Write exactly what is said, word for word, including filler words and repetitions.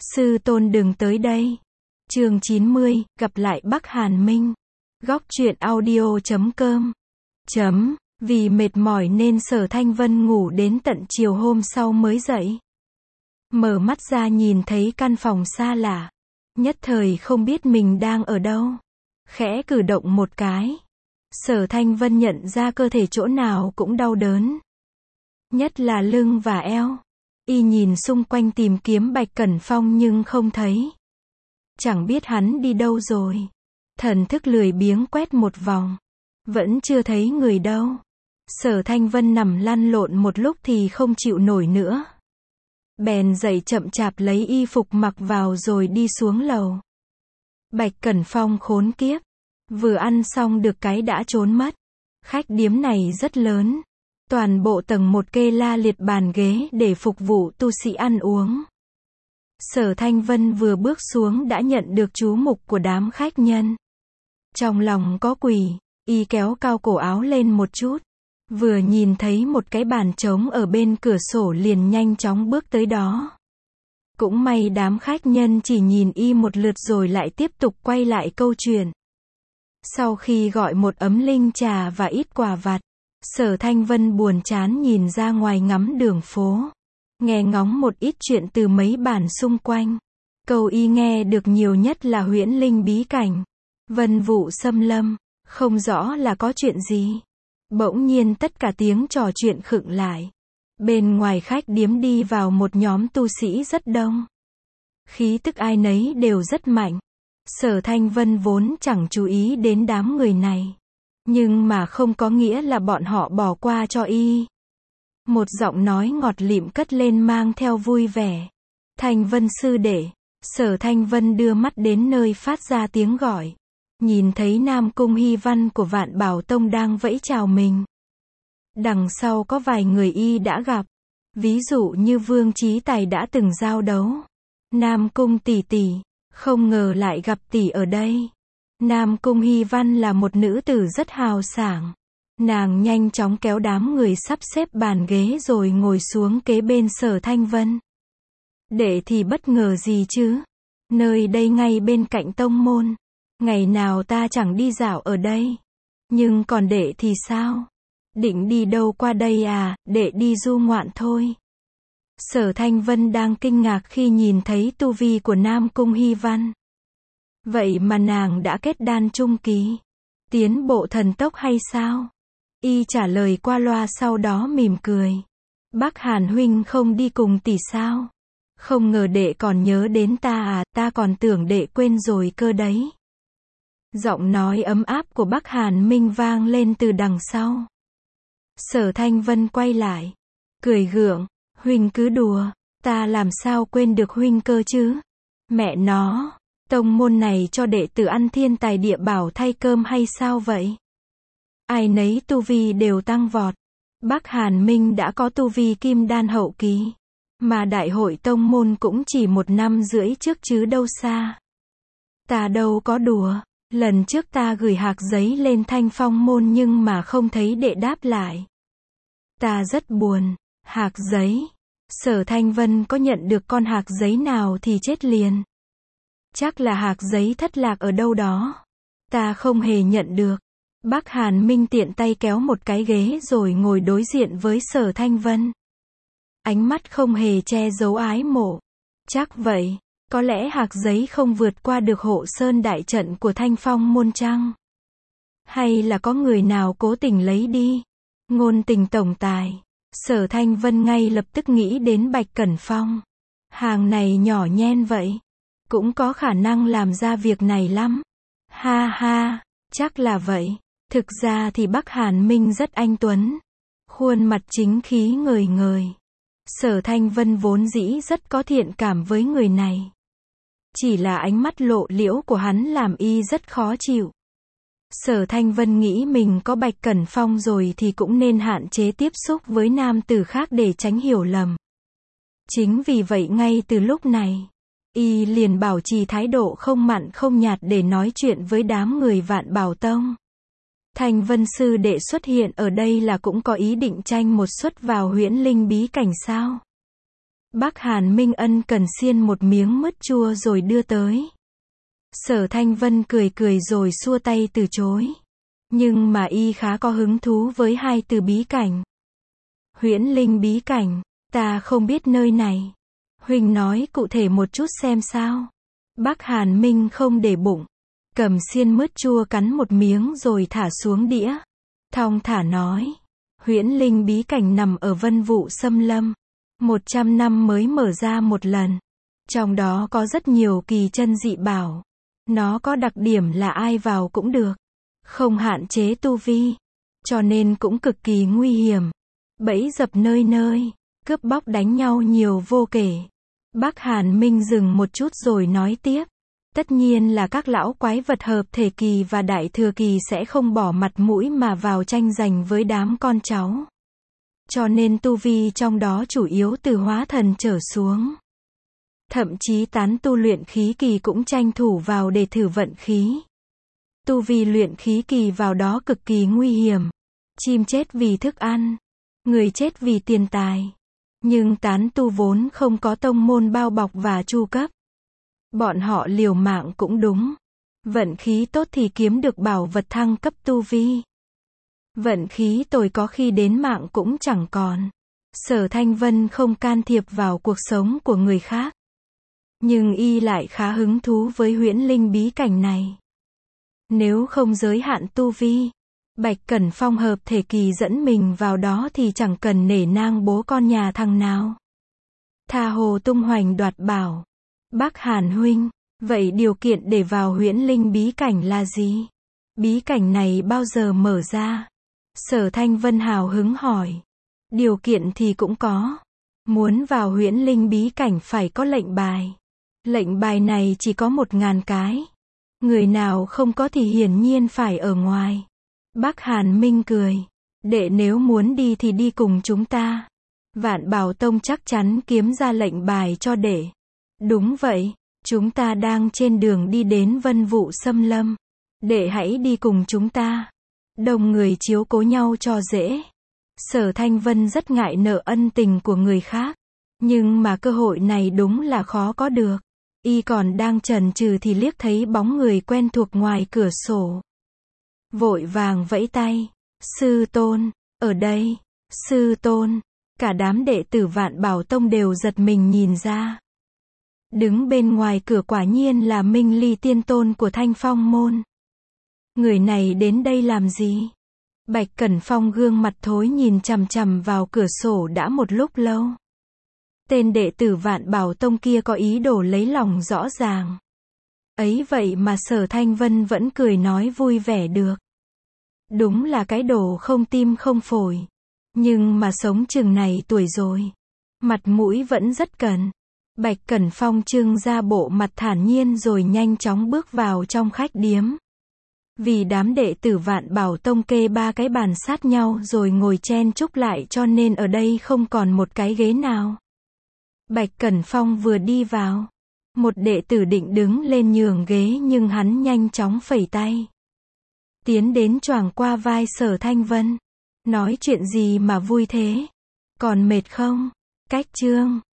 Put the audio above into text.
Sư tôn đừng tới đây. Chương chín mươi, gặp lại Bắc Hàn Minh. Góc truyện audio chấm com. Chấm, vì mệt mỏi nên Sở Thanh Vân ngủ đến tận chiều hôm sau mới dậy. Mở mắt ra nhìn thấy căn phòng xa lạ. Nhất thời không biết mình đang ở đâu. Khẽ cử động một cái. Sở Thanh Vân nhận ra cơ thể chỗ nào cũng đau đớn. Nhất là lưng và eo. Y nhìn xung quanh tìm kiếm Bạch Cẩn Phong nhưng không thấy. Chẳng biết hắn đi đâu rồi. Thần thức lười biếng quét một vòng. Vẫn chưa thấy người đâu. Sở Thanh Vân nằm lăn lộn một lúc thì không chịu nổi nữa. Bèn dậy chậm chạp lấy y phục mặc vào rồi đi xuống lầu. Bạch Cẩn Phong khốn kiếp. Vừa ăn xong được cái đã trốn mất. Khách điếm này rất lớn. Toàn bộ tầng một kê la liệt bàn ghế để phục vụ tu sĩ ăn uống. Sở Thanh Vân vừa bước xuống đã nhận được chú mục của đám khách nhân. Trong lòng có quỷ, y kéo cao cổ áo lên một chút. Vừa nhìn thấy một cái bàn trống ở bên cửa sổ liền nhanh chóng bước tới đó. Cũng may đám khách nhân chỉ nhìn y một lượt rồi lại tiếp tục quay lại câu chuyện. Sau khi gọi một ấm linh trà và ít quà vặt, Sở Thanh Vân buồn chán nhìn ra ngoài ngắm đường phố. Nghe ngóng một ít chuyện từ mấy bản xung quanh. Câu y nghe được nhiều nhất là huyễn linh bí cảnh. Vân vụ xâm lâm. Không rõ là có chuyện gì. Bỗng nhiên tất cả tiếng trò chuyện khựng lại. Bên ngoài khách điếm đi vào một nhóm tu sĩ rất đông. Khí tức ai nấy đều rất mạnh. Sở Thanh Vân vốn chẳng chú ý đến đám người này. Nhưng mà không có nghĩa là bọn họ bỏ qua cho y. Một giọng nói ngọt lịm cất lên mang theo vui vẻ. Thanh Vân sư đệ. Sở Thanh Vân đưa mắt đến nơi phát ra tiếng gọi. Nhìn thấy Nam Cung Hy Văn của Vạn Bảo Tông đang vẫy chào mình. Đằng sau có vài người y đã gặp. Ví dụ như Vương Chí Tài đã từng giao đấu. Nam Cung tỷ tỷ. Không ngờ lại gặp tỷ ở đây. Nam Cung Hy Văn là một nữ tử rất hào sảng. Nàng nhanh chóng kéo đám người sắp xếp bàn ghế rồi ngồi xuống kế bên Sở Thanh Vân. Đệ thì bất ngờ gì chứ? Nơi đây ngay bên cạnh tông môn. Ngày nào ta chẳng đi dạo ở đây. Nhưng còn đệ thì sao? Định đi đâu qua đây à? Đệ đi du ngoạn thôi. Sở Thanh Vân đang kinh ngạc khi nhìn thấy tu vi của Nam Cung Hy Văn. Vậy mà nàng đã kết đan trung kỳ. Tiến bộ thần tốc hay sao? Y trả lời qua loa sau đó mỉm cười. Bác Hàn huynh không đi cùng tỷ sao? Không ngờ đệ còn nhớ đến ta à, ta còn tưởng đệ quên rồi cơ đấy. Giọng nói ấm áp của Bác Hàn Minh vang lên từ đằng sau. Sở Thanh Vân quay lại. Cười gượng, huynh cứ đùa, ta làm sao quên được huynh cơ chứ? Mẹ nó, tông môn này cho đệ tử ăn thiên tài địa bảo thay cơm hay sao vậy? Ai nấy tu vi đều tăng vọt. Bác Hàn Minh đã có tu vi kim đan hậu kỳ. Mà đại hội tông môn cũng chỉ một năm rưỡi trước chứ đâu xa. Ta đâu có đùa. Lần trước ta gửi hạc giấy lên Thanh Phong môn nhưng mà không thấy đệ đáp lại. Ta rất buồn. Hạc giấy. Sở Thanh Vân có nhận được con hạc giấy nào thì chết liền. Chắc là hạc giấy thất lạc ở đâu đó. Ta không hề nhận được. Bác Hàn Minh tiện tay kéo một cái ghế rồi ngồi đối diện với Sở Thanh Vân. Ánh mắt không hề che giấu ái mộ. Chắc vậy, có lẽ hạc giấy không vượt qua được hộ sơn đại trận của Thanh Phong môn chăng? Hay là có người nào cố tình lấy đi? Ngôn tình tổng tài. Sở Thanh Vân ngay lập tức nghĩ đến Bạch Cẩn Phong. Hàng này nhỏ nhen vậy. Cũng có khả năng làm ra việc này lắm. Ha ha, chắc là vậy. Thực ra thì Bắc Hàn Minh rất anh tuấn. Khuôn mặt chính khí ngời ngời. Sở Thanh Vân vốn dĩ rất có thiện cảm với người này. Chỉ là ánh mắt lộ liễu của hắn làm y rất khó chịu. Sở Thanh Vân nghĩ mình có Bạch Cẩn Phong rồi thì cũng nên hạn chế tiếp xúc với nam tử khác để tránh hiểu lầm. Chính vì vậy ngay từ lúc này, y liền bảo trì thái độ không mặn không nhạt để nói chuyện với đám người Vạn Bảo Tông. Thanh Vân sư đệ xuất hiện ở đây là cũng có ý định tranh một suất vào huyễn linh bí cảnh sao? Bác Hàn Minh ân cần xiên một miếng mứt chua rồi đưa tới. Sở Thanh Vân cười cười rồi xua tay từ chối. Nhưng mà y khá có hứng thú với hai từ bí cảnh. Huyễn linh bí cảnh, ta không biết nơi này. Huynh nói cụ thể một chút xem sao. Bác Hàn Minh không để bụng. Cầm xiên mứt chua cắn một miếng rồi thả xuống đĩa. Thong thả nói. Huyễn linh bí cảnh nằm ở Vân Vụ Xâm Lâm. Một trăm năm mới mở ra một lần. Trong đó có rất nhiều kỳ chân dị bảo. Nó có đặc điểm là ai vào cũng được. Không hạn chế tu vi. Cho nên cũng cực kỳ nguy hiểm. Bẫy dập nơi nơi. Cướp bóc đánh nhau nhiều vô kể. Bác Hàn Minh dừng một chút rồi nói tiếp. Tất nhiên là các lão quái vật hợp thể kỳ và đại thừa kỳ sẽ không bỏ mặt mũi mà vào tranh giành với đám con cháu. Cho nên tu vi trong đó chủ yếu từ hóa thần trở xuống. Thậm chí tán tu luyện khí kỳ cũng tranh thủ vào để thử vận khí. Tu vi luyện khí kỳ vào đó cực kỳ nguy hiểm. Chim chết vì thức ăn. Người chết vì tiền tài. Nhưng tán tu vốn không có tông môn bao bọc và chu cấp. Bọn họ liều mạng cũng đúng. Vận khí tốt thì kiếm được bảo vật thăng cấp tu vi. Vận khí tồi có khi đến mạng cũng chẳng còn. Sở Thanh Vân không can thiệp vào cuộc sống của người khác. Nhưng y lại khá hứng thú với huyễn linh bí cảnh này. Nếu không giới hạn tu vi, Bạch Cẩn Phong hợp thể kỳ dẫn mình vào đó thì chẳng cần nể nang bố con nhà thằng nào. Tha hồ tung hoành đoạt bảo. Bác Hàn huynh, vậy điều kiện để vào huyễn linh bí cảnh là gì? Bí cảnh này bao giờ mở ra? Sở Thanh Vân hào hứng hỏi. Điều kiện thì cũng có. Muốn vào huyễn linh bí cảnh phải có lệnh bài. Lệnh bài này chỉ có một ngàn cái. Người nào không có thì hiển nhiên phải ở ngoài. Bác Hàn Minh cười. Đệ nếu muốn đi thì đi cùng chúng ta. Vạn Bảo Tông chắc chắn kiếm ra lệnh bài cho đệ. Đúng vậy, chúng ta đang trên đường đi đến Vân Vụ Xâm Lâm. Đệ hãy đi cùng chúng ta. Đồng người chiếu cố nhau cho dễ. Sở Thanh Vân rất ngại nợ ân tình của người khác. Nhưng mà cơ hội này đúng là khó có được. Y còn đang chần chừ thì liếc thấy bóng người quen thuộc ngoài cửa sổ. Vội vàng vẫy tay. Sư tôn, ở đây. Sư tôn. Cả đám đệ tử Vạn Bảo Tông đều giật mình nhìn ra. Đứng bên ngoài cửa quả nhiên là Minh Ly tiên tôn của Thanh Phong môn. Người này đến đây làm gì? Bạch Cẩn Phong gương mặt thối nhìn chằm chằm vào cửa sổ đã một lúc lâu. Tên đệ tử Vạn Bảo Tông kia có ý đồ lấy lòng rõ ràng. Ấy vậy mà Sở Thanh Vân vẫn cười nói vui vẻ được. Đúng là cái đồ không tim không phổi. Nhưng mà sống chừng này tuổi rồi. Mặt mũi vẫn rất cần. Bạch Cẩn Phong trưng ra bộ mặt thản nhiên rồi nhanh chóng bước vào trong khách điếm. Vì đám đệ tử Vạn Bảo Tông kê ba cái bàn sát nhau rồi ngồi chen chúc lại cho nên ở đây không còn một cái ghế nào. Bạch Cẩn Phong vừa đi vào. Một đệ tử định đứng lên nhường ghế nhưng hắn nhanh chóng phẩy tay. Tiến đến choàng qua vai Sở Thanh Vân. Nói chuyện gì mà vui thế? Còn mệt không? Cách chương.